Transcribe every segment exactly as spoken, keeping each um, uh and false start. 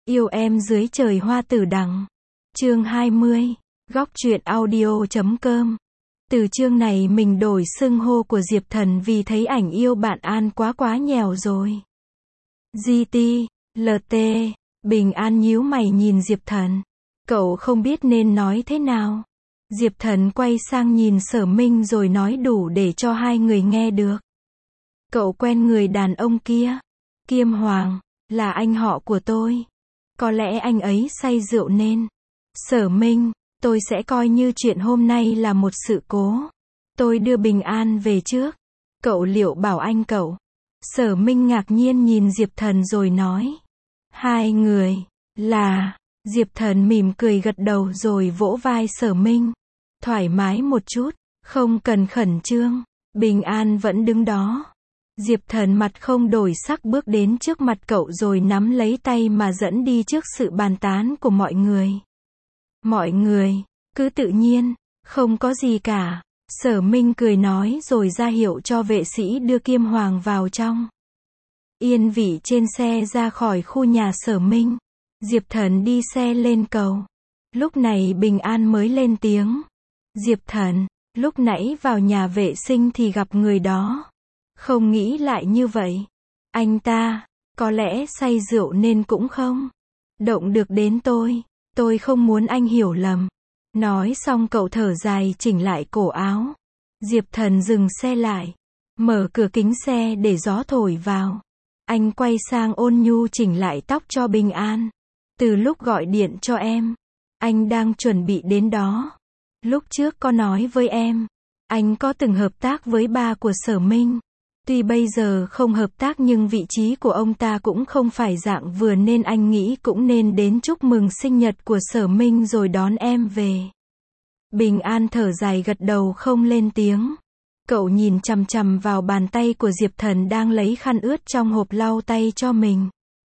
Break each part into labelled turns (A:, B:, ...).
A: Yêu em dưới trời hoa tử đằng. Chương hai mươi. Góc truyện audio chấm com. Từ chương này mình đổi xưng hô của Diệp Thần vì thấy ảnh yêu bạn An quá quá nhèo rồi. giê tê, lờ tê, Bình An nhíu mày nhìn Diệp Thần. Cậu không biết nên nói thế nào. Diệp Thần quay sang nhìn Sở Minh rồi nói đủ để cho hai người nghe được. Cậu quen người đàn ông kia. Kiêm Hoàng, là anh họ của tôi. Có lẽ anh ấy say rượu nên. Sở Minh, tôi sẽ coi như chuyện hôm nay là một sự cố. Tôi đưa Bình An về trước. Cậu liệu bảo anh cậu. Sở Minh ngạc nhiên nhìn Diệp Thần rồi nói. Hai người, là, Diệp Thần mỉm cười gật đầu rồi vỗ vai Sở Minh. Thoải mái một chút, không cần khẩn trương. Bình An vẫn đứng đó. Diệp Thần mặt không đổi sắc bước đến trước mặt cậu rồi nắm lấy tay mà dẫn đi trước sự bàn tán của mọi người. Mọi người, cứ tự nhiên, không có gì cả. Sở Minh cười nói rồi ra hiệu cho vệ sĩ đưa Kiêm Hoàng vào trong. Yên vị trên xe ra khỏi khu nhà Sở Minh. Diệp Thần đi xe lên cầu. Lúc này Bình An mới lên tiếng. Diệp Thần, lúc nãy vào nhà vệ sinh thì gặp người đó. Không nghĩ lại như vậy. Anh ta, có lẽ say rượu nên cũng không động được đến tôi. Tôi không muốn anh hiểu lầm. Nói xong cậu thở dài chỉnh lại cổ áo. Diệp Thần dừng xe lại. Mở cửa kính xe để gió thổi vào. Anh quay sang ôn nhu chỉnh lại tóc cho Bình An. Từ lúc gọi điện cho em, anh đang chuẩn bị đến đó. Lúc trước có nói với em, anh có từng hợp tác với ba của Sở Minh. Tuy bây giờ không hợp tác nhưng vị trí của ông ta cũng không phải dạng vừa nên anh nghĩ cũng nên đến chúc mừng sinh nhật của Sở Minh rồi đón em về. Bình An thở dài gật đầu không lên tiếng. Cậu nhìn chằm chằm vào bàn tay của Diệp Thần đang lấy khăn ướt trong hộp lau tay cho mình.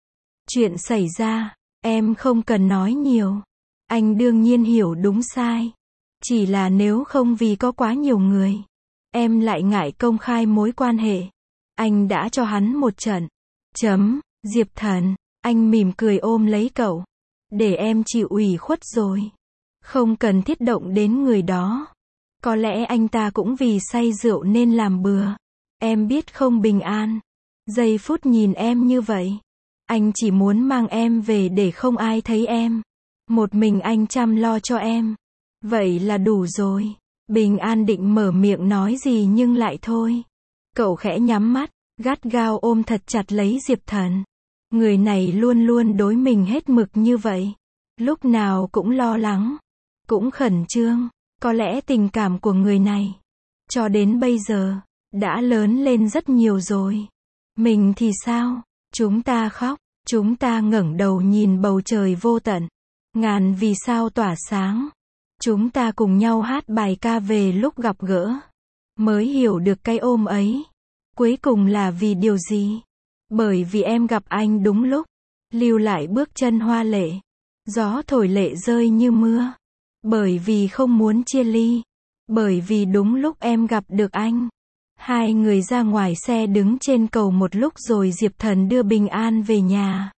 A: Chuyện xảy ra, em không cần nói nhiều. Anh đương nhiên hiểu đúng sai. Chỉ là nếu không vì có quá nhiều người, em lại ngại công khai mối quan hệ. Anh đã cho hắn một trận. Chấm, Diệp Thần, anh mỉm cười ôm lấy cậu. Để em chịu ủy khuất rồi. Không cần thiết động đến người đó. Có lẽ anh ta cũng vì say rượu nên làm bừa. Em biết không Bình An. Giây phút nhìn em như vậy. Anh chỉ muốn mang em về để không ai thấy em. Một mình anh chăm lo cho em. Vậy là đủ rồi. Bình An định mở miệng nói gì nhưng lại thôi. Cậu khẽ nhắm mắt, gắt gao ôm thật chặt lấy Diệp Thần. Người này luôn luôn đối mình hết mực như vậy. Lúc nào cũng lo lắng, cũng khẩn trương. Có lẽ tình cảm của người này, cho đến bây giờ, đã lớn lên rất nhiều rồi. Mình thì sao? Chúng ta khóc, chúng ta ngẩng đầu nhìn bầu trời vô tận. Ngàn vì sao tỏa sáng. Chúng ta cùng nhau hát bài ca về lúc gặp gỡ. Mới hiểu được cái ôm ấy. Cuối cùng là vì điều gì? Bởi vì em gặp anh đúng lúc. Lưu lại bước chân hoa lệ. Gió thổi lệ rơi như mưa. Bởi vì không muốn chia ly. Bởi vì đúng lúc em gặp được anh. Hai người ra ngoài xe đứng trên cầu một lúc rồi Diệp Thần đưa Bình An về nhà.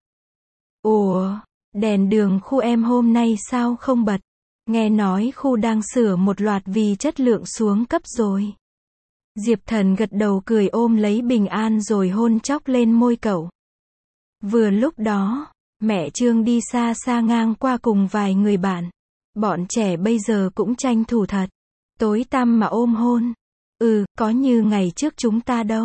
A: Ủa, đèn đường khu em hôm nay sao không bật? Nghe nói khu đang sửa một loạt vì chất lượng xuống cấp rồi. Diệp Thần gật đầu cười ôm lấy Bình An rồi hôn chóc lên môi cậu. Vừa lúc đó, mẹ Trương đi xa xa ngang qua cùng vài người bạn. Bọn trẻ bây giờ cũng tranh thủ thật. Tối tăm mà ôm hôn. Ừ, có như ngày trước chúng ta đâu.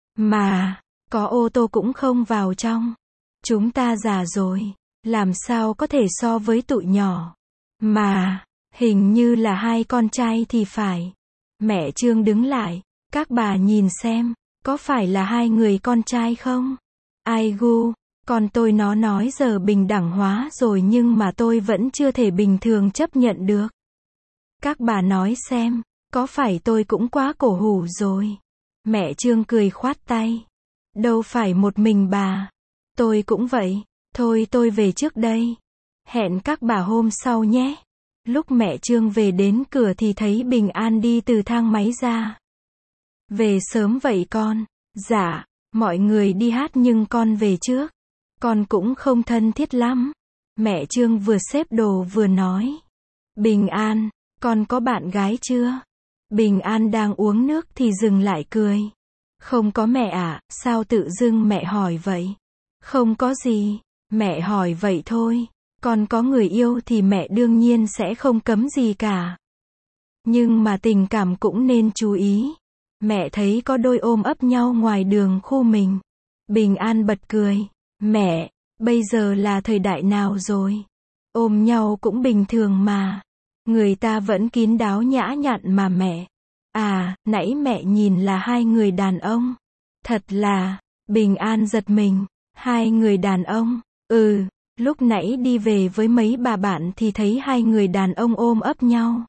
A: Mà, có ô tô cũng không vào trong. Chúng ta già rồi. Làm sao có thể so với tụi nhỏ. Mà, hình như là hai con trai thì phải. Mẹ Trương đứng lại. Các bà nhìn xem, có phải là hai người con trai không? Ai gu, con tôi nó nói giờ bình đẳng hóa rồi nhưng mà tôi vẫn chưa thể bình thường chấp nhận được. Các bà nói xem, có phải tôi cũng quá cổ hủ rồi? Mẹ Trương cười khoát tay. Đâu phải một mình bà. Tôi cũng vậy. Thôi tôi về trước đây. Hẹn các bà hôm sau nhé. Lúc mẹ Trương về đến cửa thì thấy Bình An đi từ thang máy ra. Về sớm vậy con? Dạ, mọi người đi hát nhưng con về trước. Con cũng không thân thiết lắm. Mẹ Trương vừa xếp đồ vừa nói. Bình An, con có bạn gái chưa? Bình An đang uống nước thì dừng lại cười. Không có mẹ ạ, sao tự dưng mẹ hỏi vậy? Không có gì, mẹ hỏi vậy thôi. Con có người yêu thì mẹ đương nhiên sẽ không cấm gì cả. Nhưng mà tình cảm cũng nên chú ý. Mẹ thấy có đôi ôm ấp nhau ngoài đường khu mình. Bình An bật cười. Mẹ, bây giờ là thời đại nào rồi? Ôm nhau cũng bình thường mà. Người ta vẫn kín đáo nhã nhặn mà mẹ. À, nãy mẹ nhìn là hai người đàn ông. Thật là, Bình An giật mình. Hai người đàn ông, ừ, lúc nãy đi về với mấy bà bạn thì thấy hai người đàn ông ôm ấp nhau.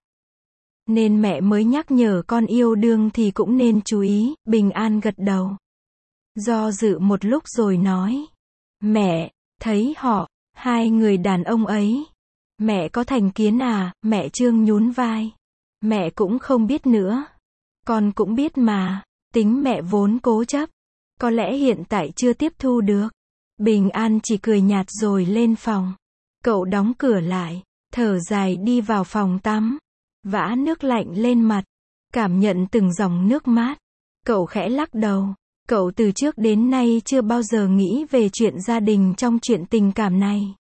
A: Nên mẹ mới nhắc nhở con yêu đương thì cũng nên chú ý. Bình An gật đầu. Do dự một lúc rồi nói. Mẹ, thấy họ, hai người đàn ông ấy. Mẹ có thành kiến à? Mẹ Trương nhún vai. Mẹ cũng không biết nữa. Con cũng biết mà. Tính mẹ vốn cố chấp. Có lẽ hiện tại chưa tiếp thu được. Bình An chỉ cười nhạt rồi lên phòng. Cậu đóng cửa lại. Thở dài đi vào phòng tắm. Vã nước lạnh lên mặt. Cảm nhận từng dòng nước mát. Cậu khẽ lắc đầu. Cậu từ trước đến nay chưa bao giờ nghĩ về chuyện gia đình trong chuyện tình cảm này.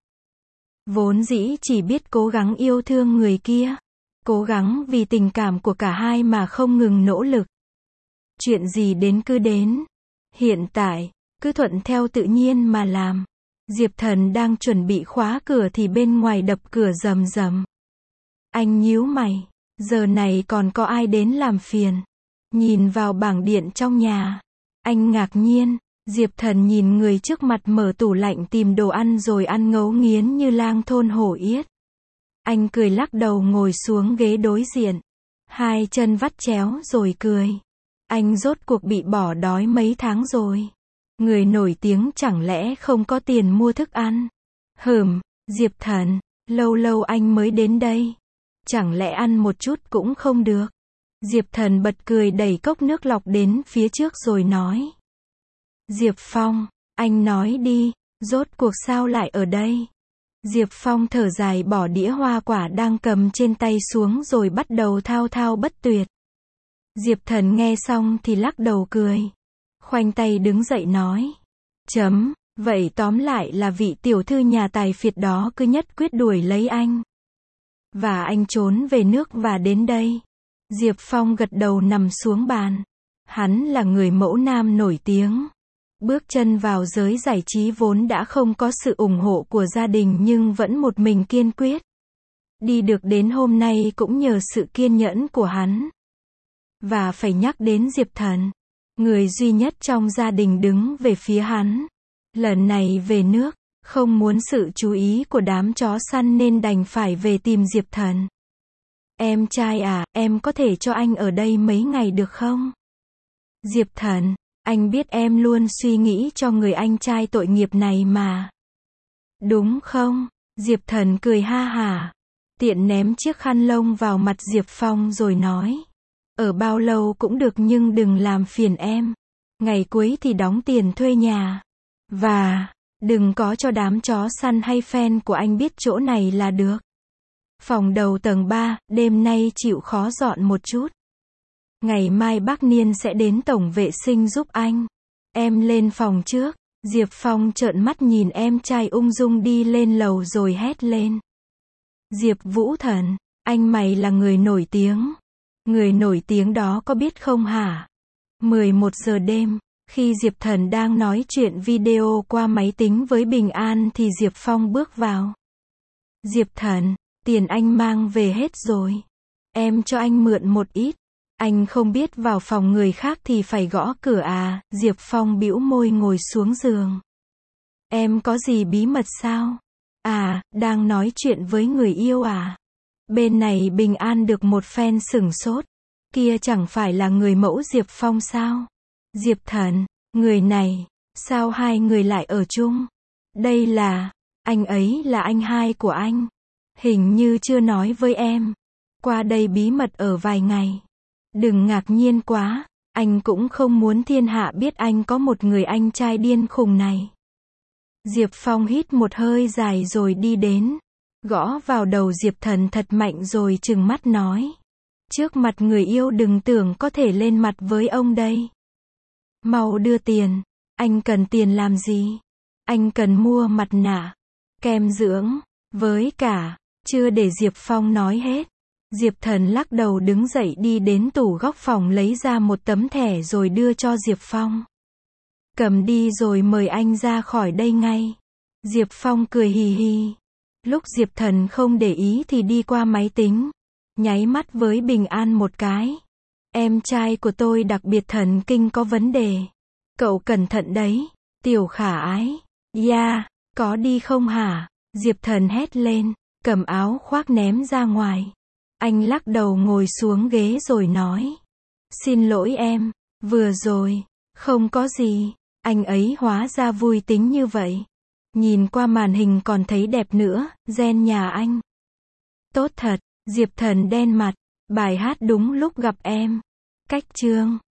A: Vốn dĩ chỉ biết cố gắng yêu thương người kia. Cố gắng vì tình cảm của cả hai mà không ngừng nỗ lực. Chuyện gì đến cứ đến. Hiện tại, cứ thuận theo tự nhiên mà làm. Diệp Thần đang chuẩn bị khóa cửa thì bên ngoài đập cửa rầm rầm. Anh nhíu mày. Giờ này còn có ai đến làm phiền? Nhìn vào bảng điện trong nhà. Anh ngạc nhiên. Diệp Thần nhìn người trước mặt mở tủ lạnh tìm đồ ăn rồi ăn ngấu nghiến như lang thôn hổ yết. Anh cười lắc đầu ngồi xuống ghế đối diện. Hai chân vắt chéo rồi cười. Anh rốt cuộc bị bỏ đói mấy tháng rồi. Người nổi tiếng chẳng lẽ không có tiền mua thức ăn? Hừm, Diệp Thần, lâu lâu anh mới đến đây. Chẳng lẽ ăn một chút cũng không được? Diệp Thần bật cười đẩy cốc nước lọc đến phía trước rồi nói. Diệp Phong, anh nói đi, rốt cuộc sao lại ở đây? Diệp Phong thở dài bỏ đĩa hoa quả đang cầm trên tay xuống rồi bắt đầu thao thao bất tuyệt. Diệp Thần nghe xong thì lắc đầu cười. Khoanh tay đứng dậy nói. Chấm, vậy tóm lại là vị tiểu thư nhà tài phiệt đó cứ nhất quyết đuổi lấy anh. Và anh trốn về nước và đến đây. Diệp Phong gật đầu nằm xuống bàn. Hắn là người mẫu nam nổi tiếng. Bước chân vào giới giải trí vốn đã không có sự ủng hộ của gia đình nhưng vẫn một mình kiên quyết. Đi được đến hôm nay cũng nhờ sự kiên nhẫn của hắn. Và phải nhắc đến Diệp Thần. Người duy nhất trong gia đình đứng về phía hắn. Lần này về nước, không muốn sự chú ý của đám chó săn nên đành phải về tìm Diệp Thần. Em trai à, em có thể cho anh ở đây mấy ngày được không? Diệp Thần, anh biết em luôn suy nghĩ cho người anh trai tội nghiệp này mà. Đúng không? Diệp Thần cười ha hả. Tiện ném chiếc khăn lông vào mặt Diệp Phong rồi nói. Ở bao lâu cũng được nhưng đừng làm phiền em. Ngày cuối thì đóng tiền thuê nhà. Và, đừng có cho đám chó săn hay fan của anh biết chỗ này là được. Phòng đầu tầng ba, đêm nay chịu khó dọn một chút. Ngày mai bác Niên sẽ đến tổng vệ sinh giúp anh. Em lên phòng trước. Diệp Phong trợn mắt nhìn em trai ung dung đi lên lầu rồi hét lên. Diệp Vũ Thần, anh mày là người nổi tiếng. Người nổi tiếng đó có biết không hả? mười một giờ đêm, khi Diệp Thần đang nói chuyện video qua máy tính với Bình An thì Diệp Phong bước vào. Diệp Thần, tiền anh mang về hết rồi. Em cho anh mượn một ít. Anh không biết vào phòng người khác thì phải gõ cửa à? Diệp Phong bĩu môi ngồi xuống giường. Em có gì bí mật sao? À, đang nói chuyện với người yêu à? Bên này Bình An được một fan sửng sốt. Kia chẳng phải là người mẫu Diệp Phong sao? Diệp Thần, người này, sao hai người lại ở chung? Đây là, anh ấy là anh hai của anh. Hình như chưa nói với em. Qua đây bí mật ở vài ngày. Đừng ngạc nhiên quá, anh cũng không muốn thiên hạ biết anh có một người anh trai điên khùng này. Diệp Phong hít một hơi dài rồi đi đến, gõ vào đầu Diệp Thần thật mạnh rồi trừng mắt nói. Trước mặt người yêu đừng tưởng có thể lên mặt với ông đây. Mau đưa tiền, anh cần tiền làm gì? Anh cần mua mặt nạ, kem dưỡng, với cả, chưa để Diệp Phong nói hết. Diệp Thần lắc đầu đứng dậy đi đến tủ góc phòng lấy ra một tấm thẻ rồi đưa cho Diệp Phong. Cầm đi rồi mời anh ra khỏi đây ngay. Diệp Phong cười hì hì. Lúc Diệp Thần không để ý thì đi qua máy tính, nháy mắt với Bình An một cái. Em trai của tôi đặc biệt thần kinh có vấn đề. Cậu cẩn thận đấy, Tiểu Khả Ái. Ya, yeah, có đi không hả? Diệp Thần hét lên, cầm áo khoác ném ra ngoài. Anh lắc đầu ngồi xuống ghế rồi nói. Xin lỗi em, vừa rồi, không có gì. Anh ấy hóa ra vui tính như vậy. Nhìn qua màn hình còn thấy đẹp nữa, gen nhà anh. Tốt thật, Diệp Thần đen mặt, bài hát đúng lúc gặp em. Cách chương